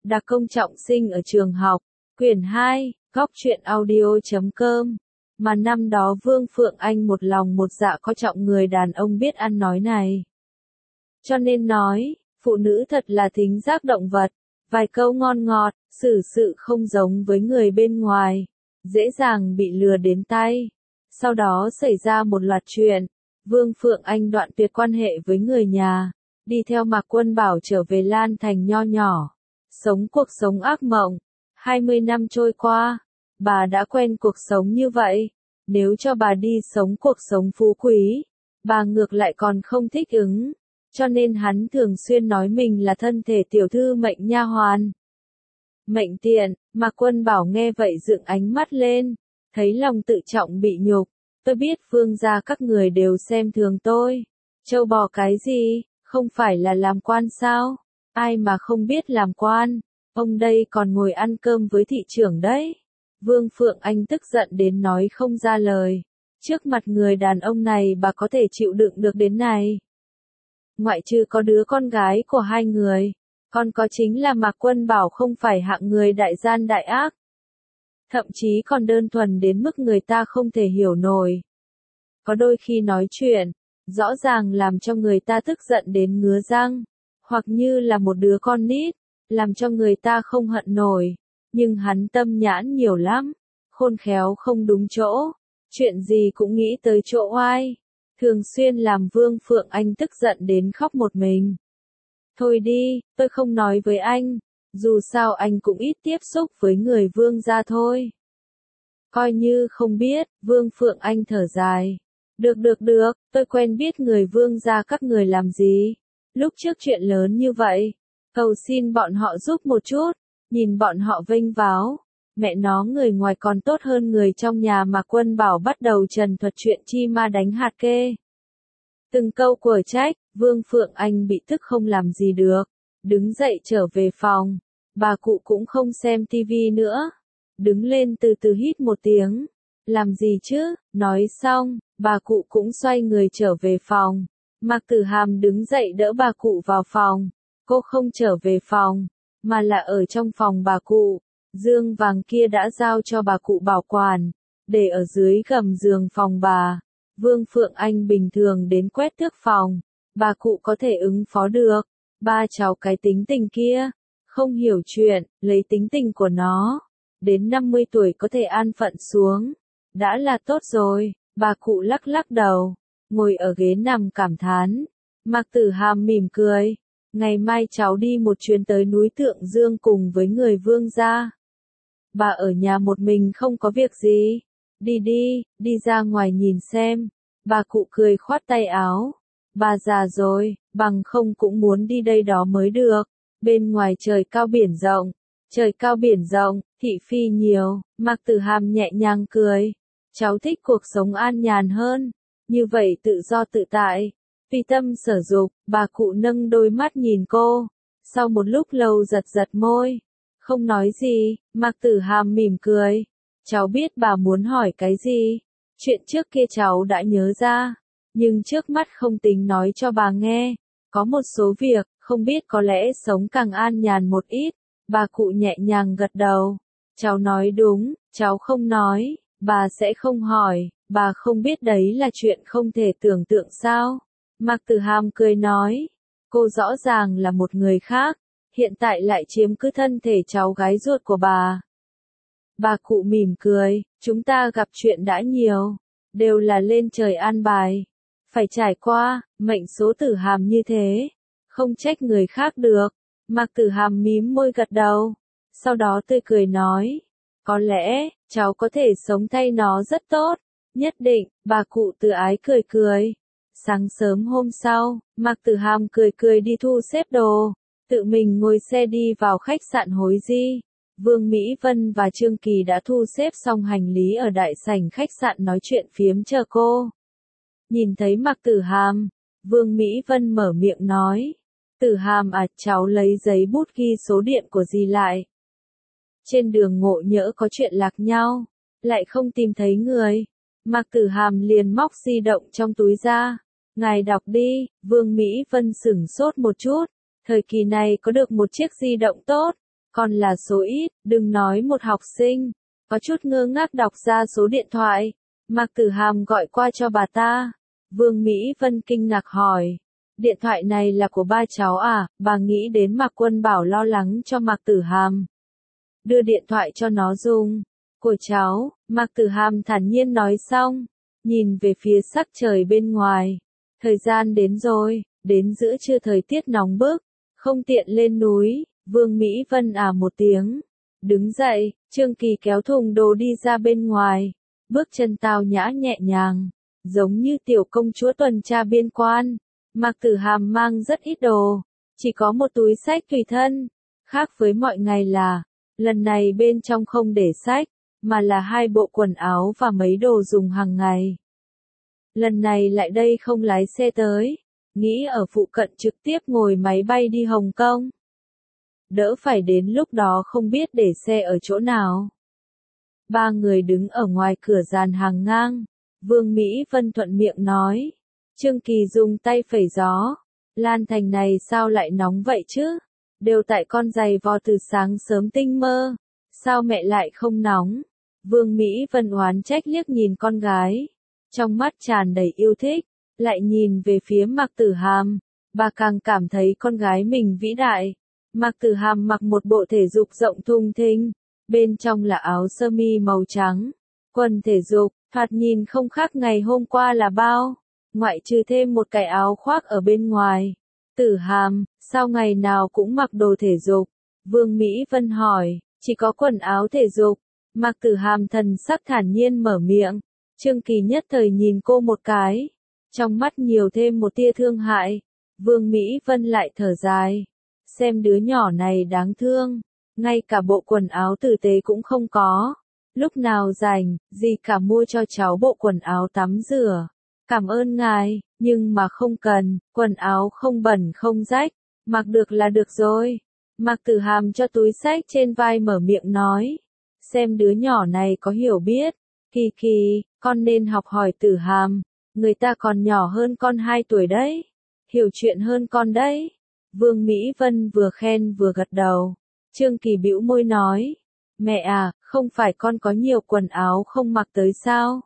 Đặc công trọng sinh ở trường học, quyển 2, góc truyện audio.com. Mà năm đó Vương Phượng Anh một lòng một dạ coi trọng người đàn ông biết ăn nói này. Cho nên nói, phụ nữ thật là thính giác động vật, vài câu ngon ngọt, xử sự không giống với người bên ngoài, dễ dàng bị lừa đến tay. Sau đó xảy ra một loạt chuyện, Vương Phượng Anh đoạn tuyệt quan hệ với người nhà, đi theo Mạc Quân Bảo trở về Lan Thành nho nhỏ, sống cuộc sống ác mộng. 20 năm trôi qua, bà đã quen cuộc sống như vậy, nếu cho bà đi sống cuộc sống phú quý, bà ngược lại còn không thích ứng, cho nên hắn thường xuyên nói mình là thân thể tiểu thư mệnh nha hoàn. Mệnh tiện, Mạc Quân Bảo nghe vậy dựng ánh mắt lên, thấy lòng tự trọng bị nhục, tôi biết Vương gia các người đều xem thường tôi, trâu bò cái gì, không phải là làm quan sao, ai mà không biết làm quan, ông đây còn ngồi ăn cơm với thị trưởng đấy. Vương Phượng Anh tức giận đến nói không ra lời, trước mặt người đàn ông này bà có thể chịu đựng được đến này. Ngoại trừ có đứa con gái của hai người, còn có chính là Mạc Quân Bảo không phải hạng người đại gian đại ác. Thậm chí còn đơn thuần đến mức người ta không thể hiểu nổi. Có đôi khi nói chuyện, rõ ràng làm cho người ta tức giận đến ngứa răng, hoặc như là một đứa con nít, làm cho người ta không hận nổi. Nhưng hắn tâm nhãn nhiều lắm, khôn khéo không đúng chỗ, chuyện gì cũng nghĩ tới chỗ oai, thường xuyên làm Vương Phượng Anh tức giận đến khóc một mình. Thôi đi, tôi không nói với anh, dù sao anh cũng ít tiếp xúc với người Vương gia thôi. Coi như không biết, Vương Phượng Anh thở dài. Được, tôi quen biết người Vương gia các người làm gì. Lúc trước chuyện lớn như vậy, cầu xin bọn họ giúp một chút, nhìn bọn họ vênh váo. Mẹ nó người ngoài còn tốt hơn người trong nhà mà Quân Bảo bắt đầu trần thuật chuyện chi ma đánh hạt kê. Từng câu quở trách, Vương Phượng Anh bị tức không làm gì được, đứng dậy trở về phòng, bà cụ cũng không xem tivi nữa, đứng lên từ từ hít một tiếng, làm gì chứ, nói xong, bà cụ cũng xoay người trở về phòng, Mạc Tử Hàm đứng dậy đỡ bà cụ vào phòng, cô không trở về phòng, mà là ở trong phòng bà cụ, dương vàng kia đã giao cho bà cụ bảo quản, để ở dưới gầm giường phòng bà. Vương Phượng Anh bình thường đến quét tước phòng, bà cụ có thể ứng phó được, ba cháu cái tính tình kia, không hiểu chuyện, lấy tính tình của nó, đến 50 tuổi có thể an phận xuống, đã là tốt rồi, bà cụ lắc lắc đầu, ngồi ở ghế nằm cảm thán, Mạc Tử Hàm mỉm cười, ngày mai cháu đi một chuyến tới núi Thượng Dương cùng với người Vương gia. Bà ở nhà một mình không có việc gì. Đi ra ngoài nhìn xem. Bà cụ cười khoát tay áo. Bà già rồi, bằng không cũng muốn đi đây đó mới được. Bên ngoài trời cao biển rộng, thị phi nhiều, Mạc Tử Hàm nhẹ nhàng cười. Cháu thích cuộc sống an nhàn hơn, như vậy tự do tự tại. Tùy tâm sở dục, bà cụ nâng đôi mắt nhìn cô. Sau một lúc lâu giật giật môi. Không nói gì, Mạc Tử Hàm mỉm cười. Cháu biết bà muốn hỏi cái gì. Chuyện trước kia cháu đã nhớ ra. Nhưng trước mắt không tính nói cho bà nghe. Có một số việc, không biết có lẽ sống càng an nhàn một ít. Bà cụ nhẹ nhàng gật đầu. Cháu nói đúng, cháu không nói. Bà sẽ không hỏi. Bà không biết đấy là chuyện không thể tưởng tượng sao. Mạc Tử Hàm cười nói. Cô rõ ràng là một người khác. Hiện tại lại chiếm cứ thân thể cháu gái ruột của bà. Bà cụ mỉm cười, chúng ta gặp chuyện đã nhiều, đều là lên trời an bài. Phải trải qua, mệnh số Tử Hàm như thế, không trách người khác được. Mạc Tử Hàm mím môi gật đầu, sau đó tươi cười nói, có lẽ, cháu có thể sống thay nó rất tốt, nhất định, bà cụ từ ái cười cười. Sáng sớm hôm sau, Mạc Tử Hàm cười đi thu xếp đồ. Tự mình ngồi xe đi vào khách sạn Hối Di. Vương Mỹ Vân và Trương Kỳ đã thu xếp xong hành lý ở đại sảnh khách sạn nói chuyện phiếm chờ cô. Nhìn thấy Mạc Tử Hàm, Vương Mỹ Vân mở miệng nói. Tử Hàm à, cháu lấy giấy bút ghi số điện của dì lại. Trên đường ngộ nhỡ có chuyện lạc nhau, lại không tìm thấy người. Mạc Tử Hàm liền móc di động trong túi ra. Ngài đọc đi, Vương Mỹ Vân sửng sốt một chút. Thời kỳ này có được một chiếc di động tốt, còn là số ít, đừng nói một học sinh. Có chút ngơ ngác đọc ra số điện thoại. Mạc Tử Hàm gọi qua cho bà ta. Vương Mỹ Vân kinh ngạc hỏi. Điện thoại này là của ba cháu à? Bà nghĩ đến Mạc Quân Bảo lo lắng cho Mạc Tử Hàm. Đưa điện thoại cho nó dùng. Của cháu, Mạc Tử Hàm thản nhiên nói xong. Nhìn về phía sắc trời bên ngoài. Thời gian đến rồi, đến giữa trưa thời tiết nóng bức. Không tiện lên núi. Vương Mỹ Vân một tiếng. Đứng dậy, Trương Kỳ kéo thùng đồ đi ra bên ngoài. Bước chân tao nhã nhẹ nhàng. Giống như tiểu công chúa tuần tra biên quan. Mạc Tử Hàm mang rất ít đồ. Chỉ có một túi xách tùy thân. Khác với mọi ngày là, lần này bên trong không để xách, mà là 2 bộ quần áo và mấy đồ dùng hàng ngày. Lần này lại đây không lái xe tới. Nghĩ ở phụ cận trực tiếp ngồi máy bay đi Hồng Kông. Đỡ phải đến lúc đó không biết để xe ở chỗ nào. 3 người đứng ở ngoài cửa dàn hàng ngang. Vương Mỹ Vân thuận miệng nói. Trương Kỳ dùng tay phẩy gió. Lan Thành này sao lại nóng vậy chứ? Đều tại con giày vò từ sáng sớm tinh mơ. Sao mẹ lại không nóng? Vương Mỹ Vân oán trách liếc nhìn con gái. Trong mắt tràn đầy yêu thích. Lại nhìn về phía Mạc Tử Hàm. Bà càng cảm thấy con gái mình vĩ đại. Mạc Tử Hàm mặc một bộ thể dục rộng thùng thình. Bên trong là áo sơ mi màu trắng. Quần thể dục, thoạt nhìn không khác ngày hôm qua là bao. Ngoại trừ thêm một cái áo khoác ở bên ngoài. Tử Hàm, sao ngày nào cũng mặc đồ thể dục? Vương Mỹ Vân hỏi, chỉ có quần áo thể dục. Mạc Tử Hàm thần sắc thản nhiên mở miệng. Trương Kỳ nhất thời nhìn cô một cái. Trong mắt nhiều thêm một tia thương hại. Vương Mỹ Vân lại thở dài. Xem đứa nhỏ này đáng thương. Ngay cả bộ quần áo tử tế cũng không có. Lúc nào rảnh, gì cả mua cho cháu bộ quần áo tắm rửa. Cảm ơn ngài, nhưng mà không cần, quần áo không bẩn không rách, mặc được là được rồi. Mạc Tử Hàm cho túi xách trên vai mở miệng nói. Xem đứa nhỏ này có hiểu biết. Kỳ Kỳ, con nên học hỏi Tử Hàm. Người ta còn nhỏ hơn con 2 tuổi đấy. Hiểu chuyện hơn con đấy. Vương Mỹ Vân vừa khen vừa gật đầu. Trương Kỳ bĩu môi nói. Mẹ à, không phải con có nhiều quần áo không mặc tới sao?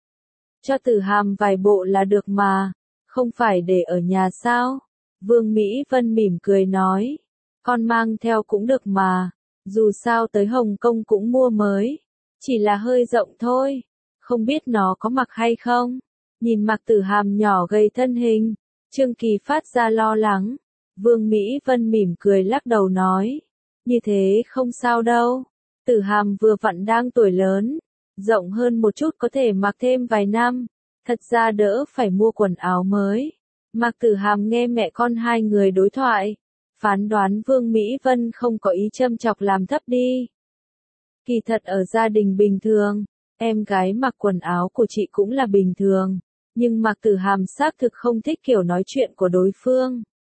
Cho Tử Hàm vài bộ là được mà. Không phải để ở nhà sao? Vương Mỹ Vân mỉm cười nói. Con mang theo cũng được mà. Dù sao tới Hồng Kông cũng mua mới. Chỉ là hơi rộng thôi. Không biết nó có mặc hay không? Nhìn Mạc Tử Hàm nhỏ gầy thân hình. Trương Kỳ phát ra lo lắng. Vương Mỹ Vân mỉm cười lắc đầu nói. Như thế không sao đâu. Tử Hàm vừa vặn đang tuổi lớn. Rộng hơn một chút có thể mặc thêm vài năm. Thật ra đỡ phải mua quần áo mới. Mạc Tử Hàm nghe mẹ con 2 người đối thoại. Phán đoán Vương Mỹ Vân không có ý châm chọc làm thấp đi. Kỳ thật ở gia đình bình thường, em gái mặc quần áo của chị cũng là bình thường. Nhưng Mạc Tử Hàm xác thực không thích kiểu nói chuyện của đối phương.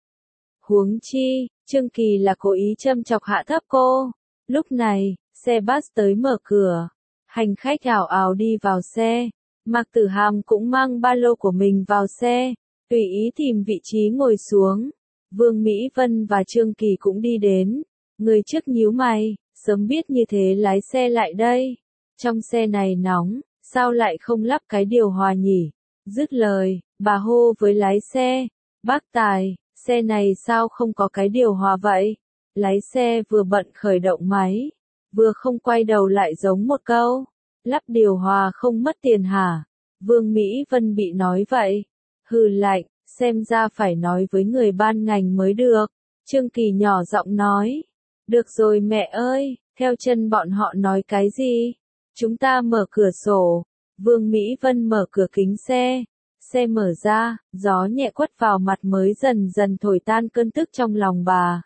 Huống chi, Trương Kỳ là cố ý châm chọc hạ thấp cô. Lúc này, xe bus tới mở cửa. Hành khách ào ào đi vào xe. Mạc Tử Hàm cũng mang ba lô của mình vào xe. Tùy ý tìm vị trí ngồi xuống. Vương Mỹ Vân và Trương Kỳ cũng đi đến. Người trước nhíu mày, sớm biết như thế lái xe lại đây. Trong xe này nóng, sao lại không lắp cái điều hòa nhỉ? Dứt lời, bà hô với lái xe. Bác Tài, xe này sao không có cái điều hòa vậy? Lái xe vừa bận khởi động máy, vừa không quay đầu lại giống một câu. Lắp điều hòa không mất tiền hả? Vương Mỹ Vân bị nói vậy. Hừ lạnh, xem ra phải nói với người ban ngành mới được. Trương Kỳ nhỏ giọng nói. Được rồi mẹ ơi, theo chân bọn họ nói cái gì? Chúng ta mở cửa sổ. Vương Mỹ Vân mở cửa kính xe. Xe mở ra, gió nhẹ quất vào mặt mới dần dần thổi tan cơn tức trong lòng bà.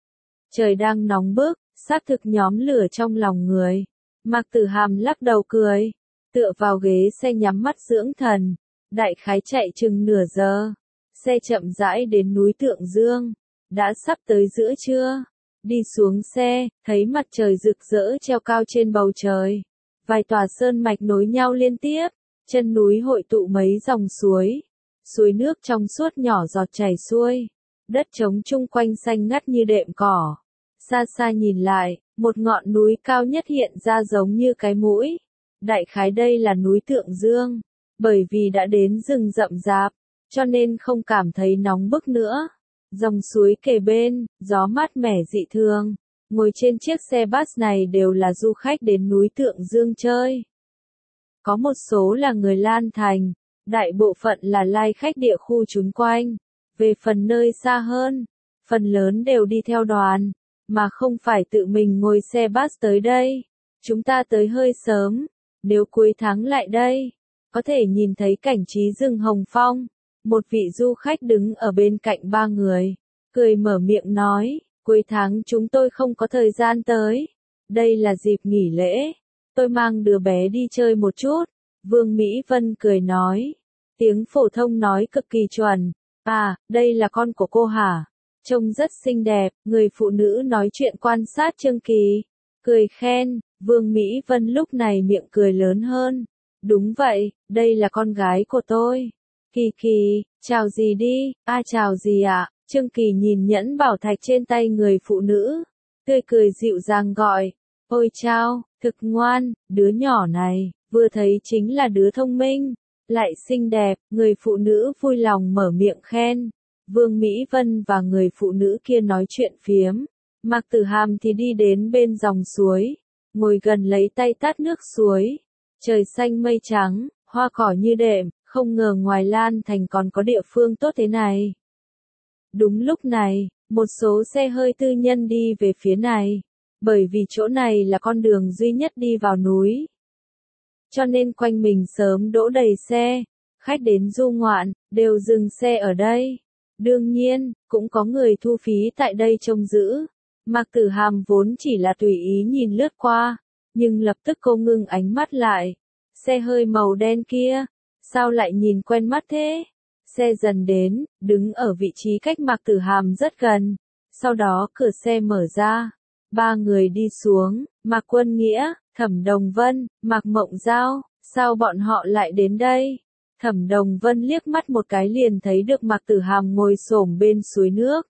Trời đang nóng bức, xác thực nhóm lửa trong lòng người. Mạc Tử Hàm lắc đầu cười, tựa vào ghế xe nhắm mắt dưỡng thần. Đại khái chạy chừng nửa giờ. Xe chậm rãi đến núi Tượng Dương. Đã sắp tới giữa trưa. Đi xuống xe, thấy mặt trời rực rỡ treo cao trên bầu trời. Vài tòa sơn mạch nối nhau liên tiếp. Chân núi hội tụ mấy dòng suối. Suối nước trong suốt nhỏ giọt chảy xuôi. Đất trống chung quanh xanh ngắt như đệm cỏ. Xa xa nhìn lại, một ngọn núi cao nhất hiện ra giống như cái mũi. Đại khái đây là núi Thượng Dương. Bởi vì đã đến rừng rậm rạp, cho nên không cảm thấy nóng bức nữa. Dòng suối kề bên, gió mát mẻ dị thường. Ngồi trên chiếc xe bus này đều là du khách đến núi Thượng Dương chơi. Có một số là người Lan Thành, đại bộ phận là lai khách địa khu chung quanh. Về phần nơi xa hơn, phần lớn đều đi theo đoàn, mà không phải tự mình ngồi xe bus tới đây. Chúng ta tới hơi sớm, nếu cuối tháng lại đây, có thể nhìn thấy cảnh trí rừng Hồng Phong. Một vị du khách đứng ở bên cạnh ba người, cười mở miệng nói, cuối tháng chúng tôi không có thời gian tới. Đây là dịp nghỉ lễ, tôi mang đứa bé đi chơi một chút. Vương Mỹ Vân cười nói, tiếng phổ thông nói cực kỳ chuẩn. À, đây là con của cô hả? Trông rất xinh đẹp, người phụ nữ nói chuyện quan sát Trương Kỳ. Cười khen, Vương Mỹ Vân lúc này miệng cười lớn hơn. Đúng vậy, đây là con gái của tôi. Kỳ Kỳ, chào gì đi, chào gì ạ? Trương Kỳ nhìn nhẫn bảo thạch trên tay người phụ nữ. Tươi cười dịu dàng gọi, ôi chao, thực ngoan, đứa nhỏ này, vừa thấy chính là đứa thông minh, lại xinh đẹp, người phụ nữ vui lòng mở miệng khen. Vương Mỹ Vân và người phụ nữ kia nói chuyện phiếm. Mạc Tử Hàm thì đi đến bên dòng suối, ngồi gần lấy tay tát nước suối. Trời xanh mây trắng, hoa cỏ như đệm, không ngờ ngoài Lan Thành còn có địa phương tốt thế này. Đúng lúc này, một số xe hơi tư nhân đi về phía này, bởi vì chỗ này là con đường duy nhất đi vào núi. Cho nên quanh mình sớm đỗ đầy xe, khách đến du ngoạn, đều dừng xe ở đây. Đương nhiên, cũng có người thu phí tại đây trông giữ. Mạc Tử Hàm vốn chỉ là tùy ý nhìn lướt qua, nhưng lập tức cô ngưng ánh mắt lại. Xe hơi màu đen kia, sao lại nhìn quen mắt thế? Xe dần đến, đứng ở vị trí cách Mạc Tử Hàm rất gần. Sau đó cửa xe mở ra, ba người đi xuống, Mạc Quân Nghĩa, Thẩm Đồng Vân, Mạc Mộng Giao, sao bọn họ lại đến đây? Thẩm Đồng Vân liếc mắt một cái liền thấy được Mạc Tử Hàm ngồi xổm bên suối nước.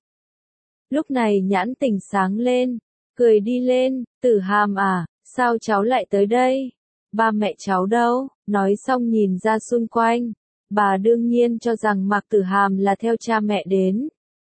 Lúc này nhãn tình sáng lên, cười đi lên, Tử Hàm à, sao cháu lại tới đây? Ba mẹ cháu đâu? Nói xong nhìn ra xung quanh, bà đương nhiên cho rằng Mạc Tử Hàm là theo cha mẹ đến.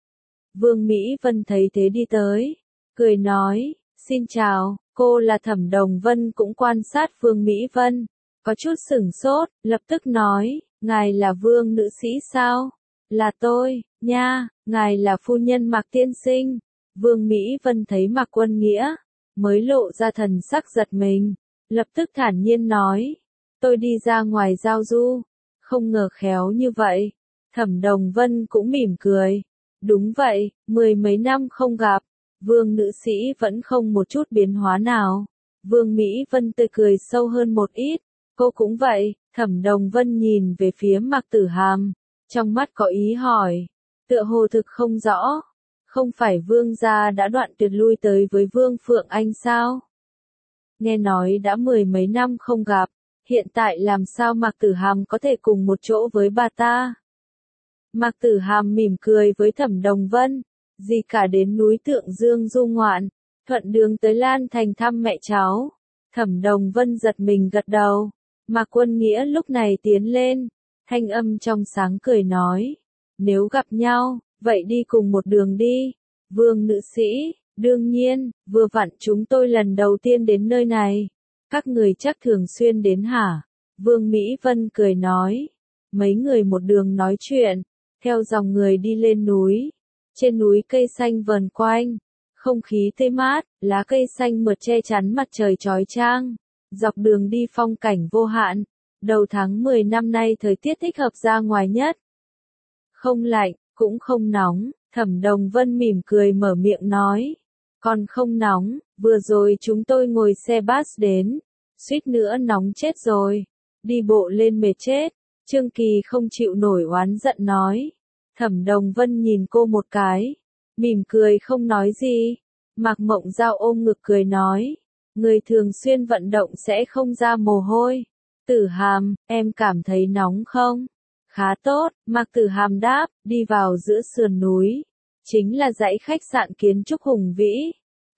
Vương Mỹ Vân thấy thế đi tới, cười nói, xin chào, cô là Thẩm Đồng Vân cũng quan sát Vương Mỹ Vân, có chút sửng sốt, lập tức nói, ngài là Vương nữ sĩ sao? Là tôi, nha, ngài là phu nhân Mạc tiên sinh. Vương Mỹ Vân thấy Mạc Quân Nghĩa, mới lộ ra thần sắc giật mình, lập tức thản nhiên nói, tôi đi ra ngoài giao du, không ngờ khéo như vậy. Thẩm Đồng Vân cũng mỉm cười, đúng vậy, 10 mấy năm không gặp, Vương nữ sĩ vẫn không một chút biến hóa nào. Vương Mỹ Vân tươi cười sâu hơn một ít, cô cũng vậy. Thẩm Đồng Vân nhìn về phía Mạc Tử Hàm, trong mắt có ý hỏi, tựa hồ thực không rõ, không phải Vương gia đã đoạn tuyệt lui tới với Vương Phượng Anh sao? Nghe nói đã 10 mấy năm không gặp, hiện tại làm sao Mạc Tử Hàm có thể cùng một chỗ với bà ta? Mạc Tử Hàm mỉm cười với Thẩm Đồng Vân, gì cả đến núi Thượng Dương du ngoạn, thuận đường tới Lan Thành thăm mẹ cháu. Thẩm Đồng Vân giật mình gật đầu. Mạc Quân Nghĩa lúc này tiến lên, thanh âm trong sáng cười nói, nếu gặp nhau, vậy đi cùng một đường đi. Vương nữ sĩ, đương nhiên, vừa vặn chúng tôi lần đầu tiên đến nơi này. Các người chắc thường xuyên đến hả? Vương Mỹ Vân cười nói. Mấy người một đường nói chuyện, theo dòng người đi lên núi. Trên núi cây xanh vờn quanh, không khí tươi mát, lá cây xanh mượt che chắn mặt trời chói chang. Dọc đường đi phong cảnh vô hạn. Đầu tháng 10 năm nay thời tiết thích hợp ra ngoài nhất. Không lạnh, cũng không nóng. Thẩm Đồng Vân mỉm cười mở miệng nói. Còn không nóng, vừa rồi chúng tôi ngồi xe bus đến, suýt nữa nóng chết rồi. Đi bộ lên mệt chết. Trương Kỳ không chịu nổi oán giận nói. Thẩm Đồng Vân nhìn cô một cái, mỉm cười không nói gì. Mạc Mộng Giao ôm ngực cười nói. Người thường xuyên vận động sẽ không ra mồ hôi. Tử Hàm, em cảm thấy nóng không? Khá tốt, Mạc Tử Hàm đáp, đi vào giữa sườn núi. Chính là dãy khách sạn kiến trúc hùng vĩ.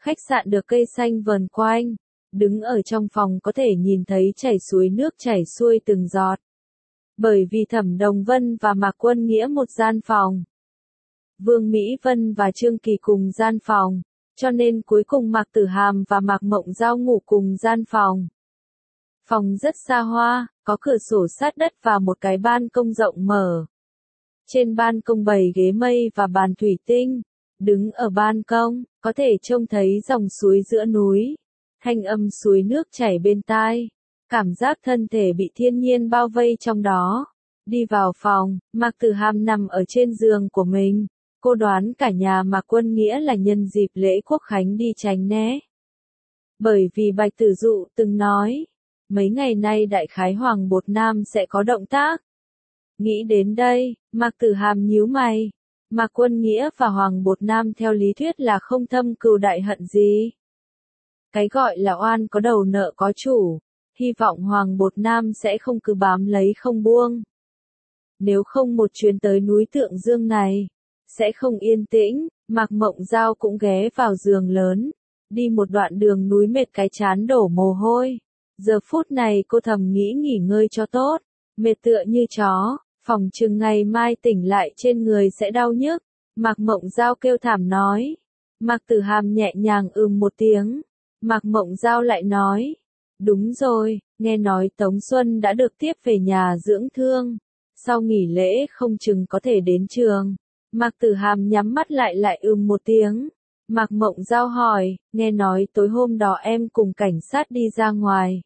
Khách sạn được cây xanh vờn quanh, đứng ở trong phòng có thể nhìn thấy chảy suối nước chảy xuôi từng giọt. Bởi vì Thẩm Đồng Vân và Mạc Quân Nghĩa một gian phòng, Vương Mỹ Vân và Trương Kỳ cùng gian phòng, cho nên cuối cùng Mạc Tử Hàm và Mạc Mộng Giao ngủ cùng gian phòng. Phòng rất xa hoa, có cửa sổ sát đất và một cái ban công rộng mở. Trên ban công bày ghế mây và bàn thủy tinh, đứng ở ban công, có thể trông thấy dòng suối giữa núi, thanh âm suối nước chảy bên tai, cảm giác thân thể bị thiên nhiên bao vây trong đó. Đi vào phòng, Mạc Tử Hàm nằm ở trên giường của mình, cô đoán cả nhà Mạc Quân Nghĩa là nhân dịp lễ Quốc Khánh đi tránh né. Bởi vì Bạch Tử Dụ từng nói, mấy ngày nay đại khái Hoàng Bột Nam sẽ có động tác. Nghĩ đến đây, Mạc Tử Hàm nhíu mày. Mạc Quân Nghĩa và Hoàng Bột Nam theo lý thuyết là không thâm cừu đại hận gì. Cái gọi là oan có đầu nợ có chủ, hy vọng Hoàng Bột Nam sẽ không cứ bám lấy không buông. Nếu không một chuyến tới núi Tượng Dương này, sẽ không yên tĩnh. Mạc Mộng Giao cũng ghé vào giường lớn, đi một đoạn đường núi mệt cái chán đổ mồ hôi. Giờ phút này cô thầm nghĩ nghỉ ngơi cho tốt, mệt tựa như chó, phòng chừng ngày mai tỉnh lại trên người sẽ đau nhức. Mạc Mộng Giao kêu thảm nói. Mạc Tử Hàm nhẹ nhàng một tiếng. Mạc Mộng Giao lại nói. Đúng rồi, nghe nói Tống Xuân đã được tiếp về nhà dưỡng thương. Sau nghỉ lễ không chừng có thể đến trường. Mạc Tử Hàm nhắm mắt lại một tiếng. Mạc Mộng Giao hỏi, nghe nói tối hôm đó em cùng cảnh sát đi ra ngoài.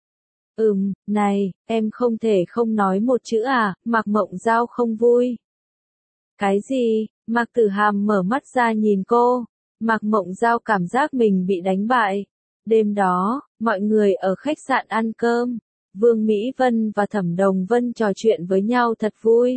Này, em không thể không nói một chữ à, Mạc Mộng Giao không vui. Cái gì? Mạc Tử Hàm mở mắt ra nhìn cô. Mạc Mộng Giao cảm giác mình bị đánh bại. Đêm đó, mọi người ở khách sạn ăn cơm. Vương Mỹ Vân và Thẩm Đồng Vân trò chuyện với nhau thật vui.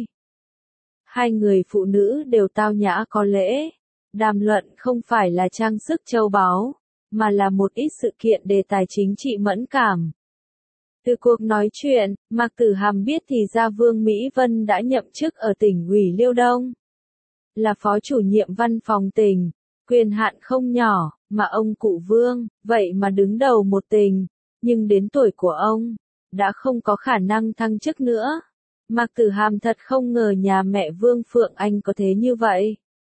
Hai người phụ nữ đều tao nhã có lễ. Đàm luận không phải là trang sức châu báu, mà là một ít sự kiện đề tài chính trị mẫn cảm. Từ cuộc nói chuyện, Mạc Tử Hàm biết thì ra Vương Mỹ Vân đã nhậm chức ở tỉnh ủy Liêu Đông. Là phó chủ nhiệm văn phòng tỉnh, quyền hạn không nhỏ, mà ông cụ Vương, vậy mà đứng đầu một tỉnh, nhưng đến tuổi của ông, đã không có khả năng thăng chức nữa. Mạc Tử Hàm thật không ngờ nhà mẹ Vương Phượng Anh có thế như vậy.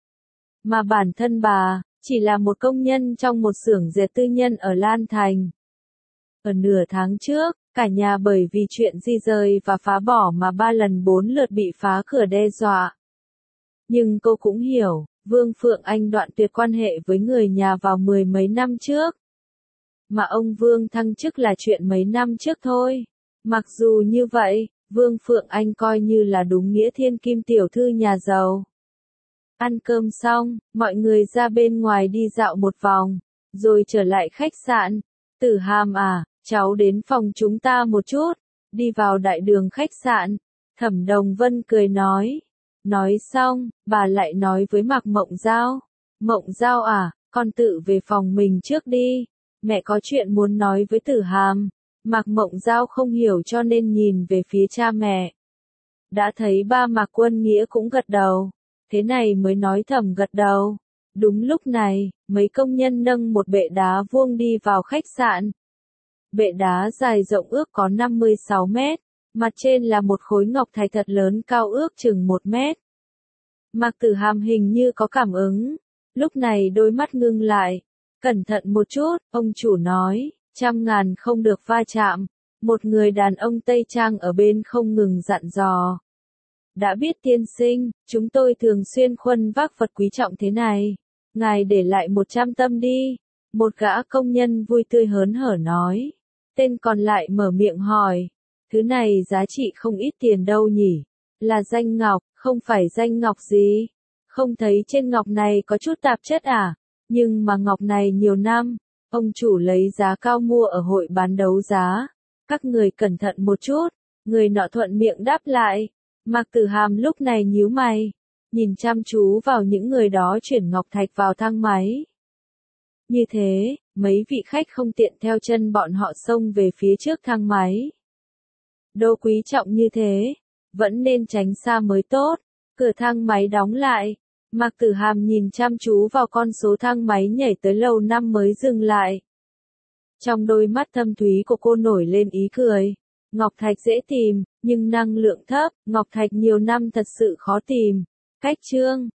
Mà bản thân bà, chỉ là một công nhân trong một xưởng dệt tư nhân ở Lan Thành. Ở nửa tháng trước, cả nhà bởi vì chuyện di rời và phá bỏ mà 3 lần 4 lượt bị phá cửa đe dọa. Nhưng cô cũng hiểu, Vương Phượng Anh đoạn tuyệt quan hệ với người nhà vào 10 mấy năm trước. Mà ông Vương thăng chức là chuyện mấy năm trước thôi. Mặc dù như vậy, Vương Phượng Anh coi như là đúng nghĩa thiên kim tiểu thư nhà giàu. Ăn cơm xong, mọi người ra bên ngoài đi dạo một vòng, rồi trở lại khách sạn. Tử Hàm à, cháu đến phòng chúng ta một chút. Đi vào đại đường khách sạn, Thẩm Đồng Vân cười nói. Nói xong, bà lại nói với Mạc Mộng Giao. Mộng Giao à, con tự về phòng mình trước đi. Mẹ có chuyện muốn nói với Tử Hàm. Mạc Mộng Giao không hiểu cho nên nhìn về phía cha mẹ. Đã thấy ba Mạc Quân Nghĩa cũng gật đầu. Thế này mới nói thầm gật đầu. Đúng lúc này, mấy công nhân nâng một bệ đá vuông đi vào khách sạn. Bệ đá dài rộng ước có 56 mét, mặt trên là một khối ngọc thạch thật lớn cao ước chừng 1 mét. Mạc Tử Hàm hình như có cảm ứng, lúc này đôi mắt ngưng lại. Cẩn thận một chút, ông chủ nói, 100.000 không được va chạm. Một người đàn ông Tây Trang ở bên không ngừng dặn dò. Đã biết tiên sinh, chúng tôi thường xuyên khuân vác vật quý trọng thế này. Ngài để lại 100 tâm đi. Một gã công nhân vui tươi hớn hở nói. Tên còn lại mở miệng hỏi. Thứ này giá trị không ít tiền đâu nhỉ? Là danh ngọc, không phải danh ngọc gì? Không thấy trên ngọc này có chút tạp chất à? Nhưng mà ngọc này nhiều năm, ông chủ lấy giá cao mua ở hội bán đấu giá. Các người cẩn thận một chút. Người nọ thuận miệng đáp lại. Mạc Tử Hàm lúc này nhíu mày, nhìn chăm chú vào những người đó chuyển ngọc thạch vào thang máy. Như thế, mấy vị khách không tiện theo chân bọn họ xông về phía trước thang máy. Đồ quý trọng như thế, vẫn nên tránh xa mới tốt. Cửa thang máy đóng lại, Mạc Tử Hàm nhìn chăm chú vào con số thang máy nhảy tới lầu 5 mới dừng lại. Trong đôi mắt thâm thúy của cô nổi lên ý cười. Ngọc thạch dễ tìm, nhưng năng lượng thấp, ngọc thạch nhiều năm thật sự khó tìm. Cách chương